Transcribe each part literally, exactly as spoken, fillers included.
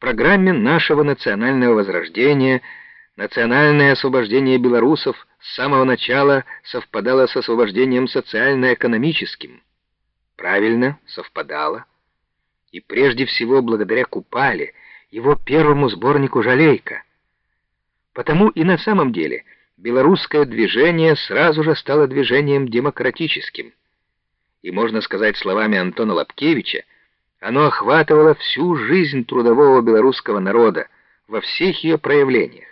программе нашего национального возрождения национальное освобождение белорусов с самого начала совпадало с освобождением социально-экономическим. Правильно, совпадало. И прежде всего благодаря Купале, его первому сборнику «Жалейка». Потому и на самом деле белорусское движение сразу же стало движением демократическим. И можно сказать словами Антона Лапкевича, оно охватывало всю жизнь трудового белорусского народа во всех ее проявлениях.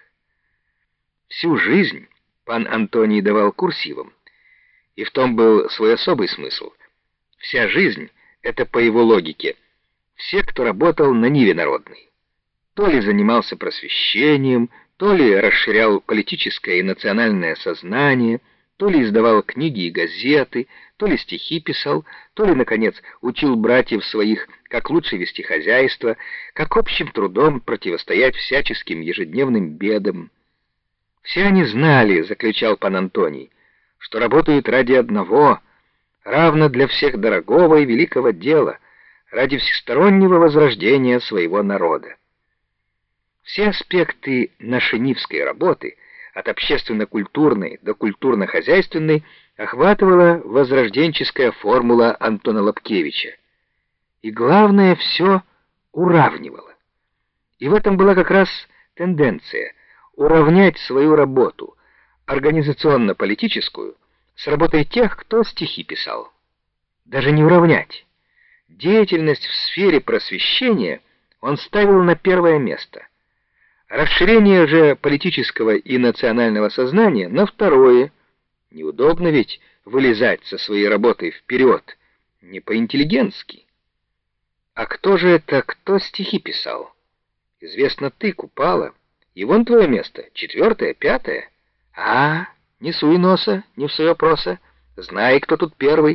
Всю жизнь пан Антоний давал курсивом, и в том был свой особый смысл. Вся жизнь — это, по его логике, все, кто работал на ниве народной. То ли занимался просвещением, то ли расширял политическое и национальное сознание, то ли издавал книги и газеты, то ли стихи писал, то ли, наконец, учил братьев своих, как лучше вести хозяйство, как общим трудом противостоять всяческим ежедневным бедам. Все они знали, заключал пан Антоний, что работают ради одного, равно для всех дорогого и великого дела, ради всестороннего возрождения своего народа. Все аспекты нашей нивской работы, от общественно-культурной до культурно-хозяйственной, охватывала возрожденческая формула Антона Лапкевича. И главное, все уравнивало. И в этом была как раз тенденция уравнять свою работу, организационно-политическую, с работой тех, кто стихи писал. Даже не уравнять. Деятельность в сфере просвещения он ставил на первое место. Расширение же политического и национального сознания на второе. Неудобно ведь вылезать со своей работой вперед, не по-интеллигентски. А кто же это, кто стихи писал? Известно, ты, Купала, и вон твое место, четвертое, пятое. А, не суй носа, не всуй вопроса, знай, кто тут первый.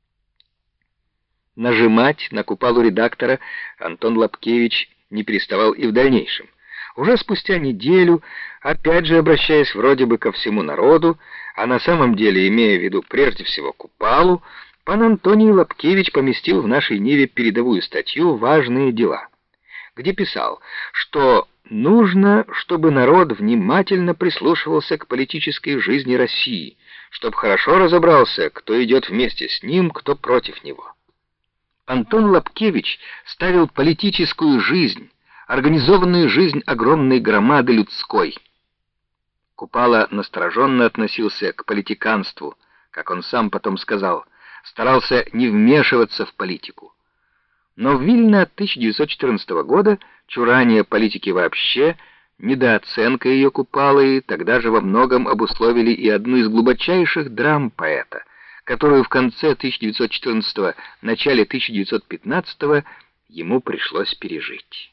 Нажимать на Купалу редактора Антон Лапкевич не переставал и в дальнейшем. Уже спустя неделю, опять же обращаясь вроде бы ко всему народу, а на самом деле имея в виду прежде всего Купалу, пан Антоний Лапкевич поместил в нашей Ниве передовую статью «Важные дела», где писал, что нужно, чтобы народ внимательно прислушивался к политической жизни России, чтобы хорошо разобрался, кто идет вместе с ним, кто против него. Антон Лапкевич ставил политическую жизнь, организованную жизнь огромной громады людской. Купала настороженно относился к политиканству, как он сам потом сказал, старался не вмешиваться в политику. Но в Вильно тысяча девятьсот четырнадцатого года чурание политики вообще, недооценка ее Купалы тогда же во многом обусловили и одну из глубочайших драм поэта, которую в конце тысяча девятьсот четырнадцатого, начале тысяча девятьсот пятнадцатого ему пришлось пережить.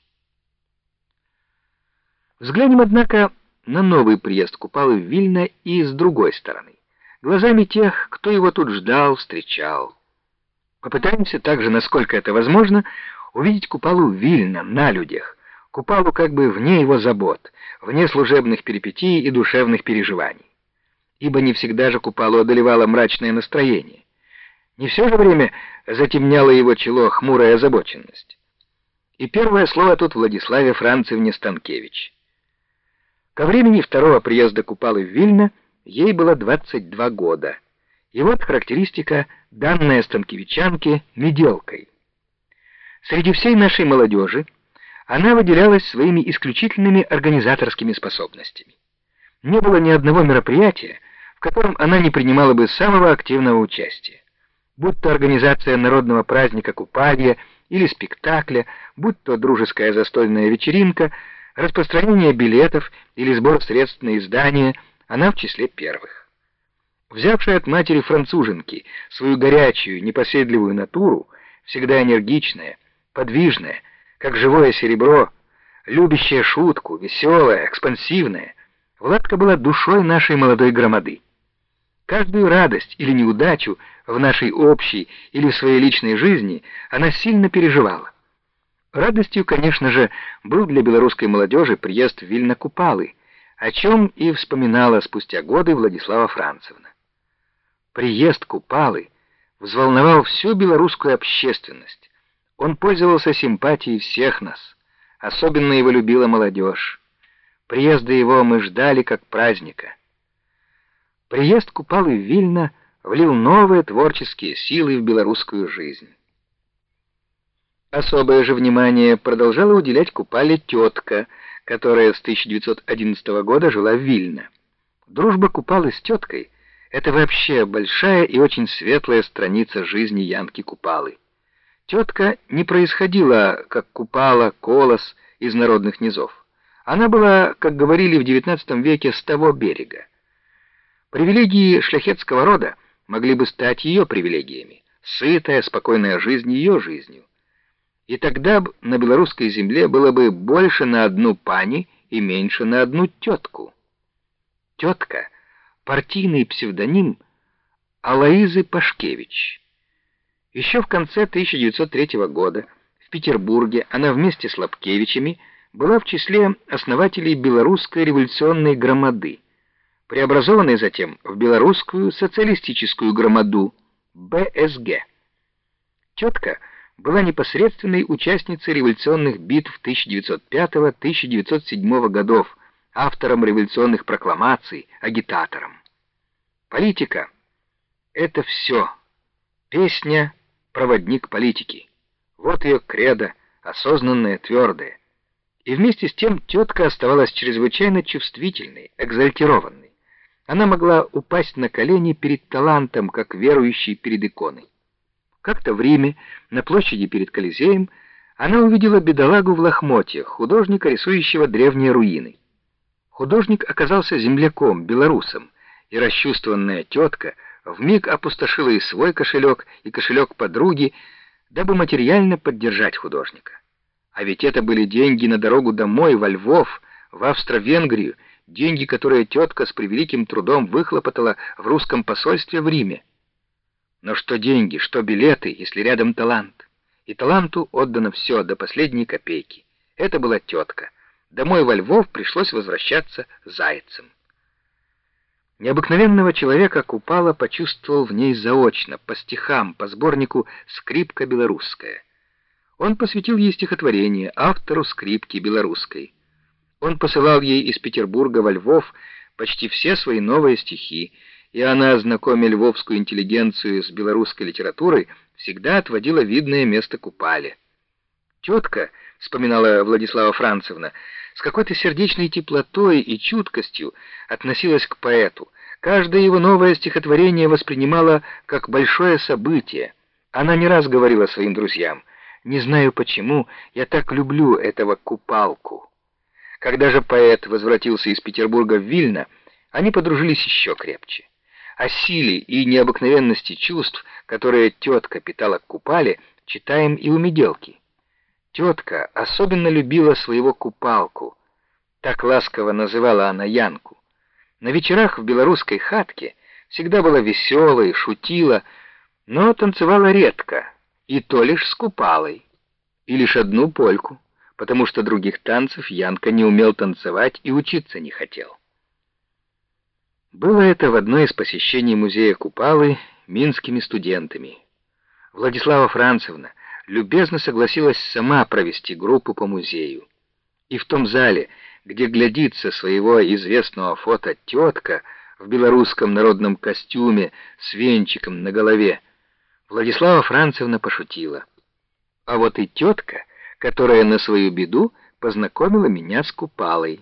Взглянем, однако, на новый приезд Купалы в Вильно и с другой стороны, глазами тех, кто его тут ждал, встречал. Попытаемся также, насколько это возможно, увидеть Купалу в Вильно, на людях, Купалу как бы вне его забот, вне служебных перипетий и душевных переживаний. Ибо не всегда же Купалу одолевало мрачное настроение. Не все же время затемняло его чело хмурая озабоченность. И первое слово тут Владиславе Францевне Станкевич. Ко времени второго приезда Купалы в Вильно ей было двадцать два года. И вот характеристика, данная станкевичанке Меделкой. Среди всей нашей молодежи она выделялась своими исключительными организаторскими способностями. Не было ни одного мероприятия, в котором она не принимала бы самого активного участия. Будь то организация народного праздника Купалья или спектакля, будь то дружеская застольная вечеринка, распространение билетов или сбор средств на издание, она в числе первых. Взявшая от матери француженки свою горячую, непоседливую натуру, всегда энергичная, подвижная, как живое серебро, любящая шутку, веселая, экспансивная, Владка была душой нашей молодой громады. Каждую радость или неудачу в нашей общей или в своей личной жизни она сильно переживала. Радостью, конечно же, был для белорусской молодежи приезд в Вильно Купалы, о чем и вспоминала спустя годы Владислава Францевна. Приезд Купалы взволновал всю белорусскую общественность. Он пользовался симпатией всех нас. Особенно его любила молодежь. Приезда его мы ждали как праздника. Приезд Купалы в Вильно влил новые творческие силы в белорусскую жизнь. Особое же внимание продолжала уделять Купале тетка, которая с тысяча девятьсот одиннадцатого года жила в Вильно. Дружба Купалы с теткой — это вообще большая и очень светлая страница жизни Янки Купалы. Тетка не происходила, как Купала, Колос, из народных низов. Она была, как говорили в девятнадцатом веке, с того берега. Привилегии шляхетского рода могли бы стать ее привилегиями, сытая, спокойная жизнь ее жизнью. И тогда б на белорусской земле было бы больше на одну пани и меньше на одну тетку. Тетка — партийный псевдоним Алоизы Пашкевич. Еще в конце тысяча девятьсот третьего года в Петербурге она вместе с Лапкевичами была в числе основателей Белорусской революционной громады, преобразованной затем в Белорусскую социалистическую громаду Бэ Эс Гэ. Тетка была непосредственной участницей революционных битв тысяча девятьсот пятого — тысяча девятьсот седьмого годов, автором революционных прокламаций, агитатором. Политика — это все. Песня — проводник политики. Вот ее кредо, осознанное, твердое. И вместе с тем тетка оставалась чрезвычайно чувствительной, экзальтированной. Она могла упасть на колени перед талантом, как верующий перед иконой. Как-то в Риме, на площади перед Колизеем, она увидела бедолагу в лохмотьях, художника, рисующего древние руины. Художник оказался земляком, белорусом, и расчувствованная тетка вмиг опустошила и свой кошелек, и кошелек подруги, дабы материально поддержать художника. А ведь это были деньги на дорогу домой, во Львов, в Австро-Венгрию, деньги, которые тетка с превеликим трудом выхлопотала в русском посольстве в Риме. Но что деньги, что билеты, если рядом талант? И таланту отдано все, до последней копейки. Это была тетка. Домой во Львов пришлось возвращаться зайцем. Необыкновенного человека Купала почувствовал в ней заочно, по стихам, по сборнику «Скрипка белорусская». Он посвятил ей стихотворение, автору скрипки белорусской. Он посылал ей из Петербурга во Львов почти все свои новые стихи, и она, знакомя львовскую интеллигенцию с белорусской литературой, всегда отводила видное место Купале. «Тетка», — вспоминала Владислава Францевна, с какой-то сердечной теплотой и чуткостью относилась к поэту. Каждое его новое стихотворение воспринимала как большое событие. Она не раз говорила своим друзьям: «Не знаю почему, я так люблю этого Купалку». Когда же поэт возвратился из Петербурга в Вильно, они подружились еще крепче. О силе и необыкновенности чувств, которые тетка питала к Купале, читаем и у Меделки. Тетка особенно любила своего Купалку, так ласково называла она Янку. На вечерах в белорусской хатке всегда была веселой, шутила, но танцевала редко, и то лишь с Купалой, и лишь одну польку, потому что других танцев Янка не умел танцевать и учиться не хотел. Было это в одно из посещений музея Купалы минскими студентами. Владислава Францевна любезно согласилась сама провести группу по музею. И в том зале, где глядится своего известного фото тетка в белорусском народном костюме с венчиком на голове, Владислава Францевна пошутила: «А вот и тетка, которая на свою беду познакомила меня с Купалой».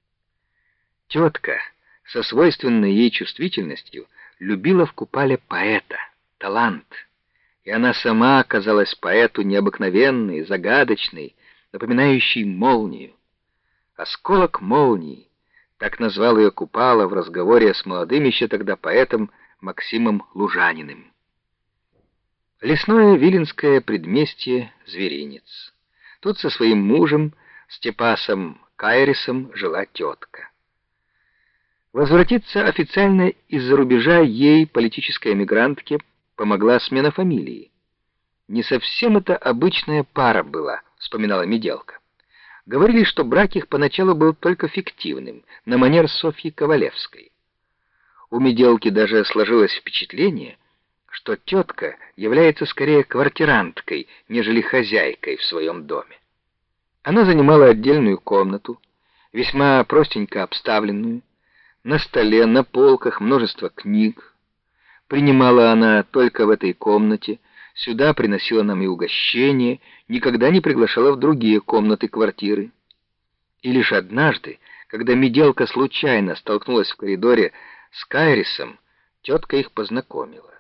Тетка со свойственной ей чувствительностью любила в Купале поэта, талант. И она сама оказалась поэту необыкновенной, загадочной, напоминающей молнию. «Осколок молнии», так назвал ее Купала в разговоре с молодым еще тогда поэтом Максимом Лужаниным. Лесное виленское предместье Зверинец. Тут со своим мужем, Степасом Кайрисом, жила тетка. Возвратиться официально из-за рубежа ей, политической эмигрантке, помогла смена фамилии. «Не совсем это обычная пара была», — вспоминала Меделка. Говорили, что брак их поначалу был только фиктивным, на манер Софьи Ковалевской. У Меделки даже сложилось впечатление, что тетка является скорее квартиранткой, нежели хозяйкой в своем доме. Она занимала отдельную комнату, весьма простенько обставленную. На столе, на полках множество книг. Принимала она только в этой комнате, сюда приносила нам и угощение, никогда не приглашала в другие комнаты квартиры. И лишь однажды, когда Меделка случайно столкнулась в коридоре с Кайрисом, тетка их познакомила.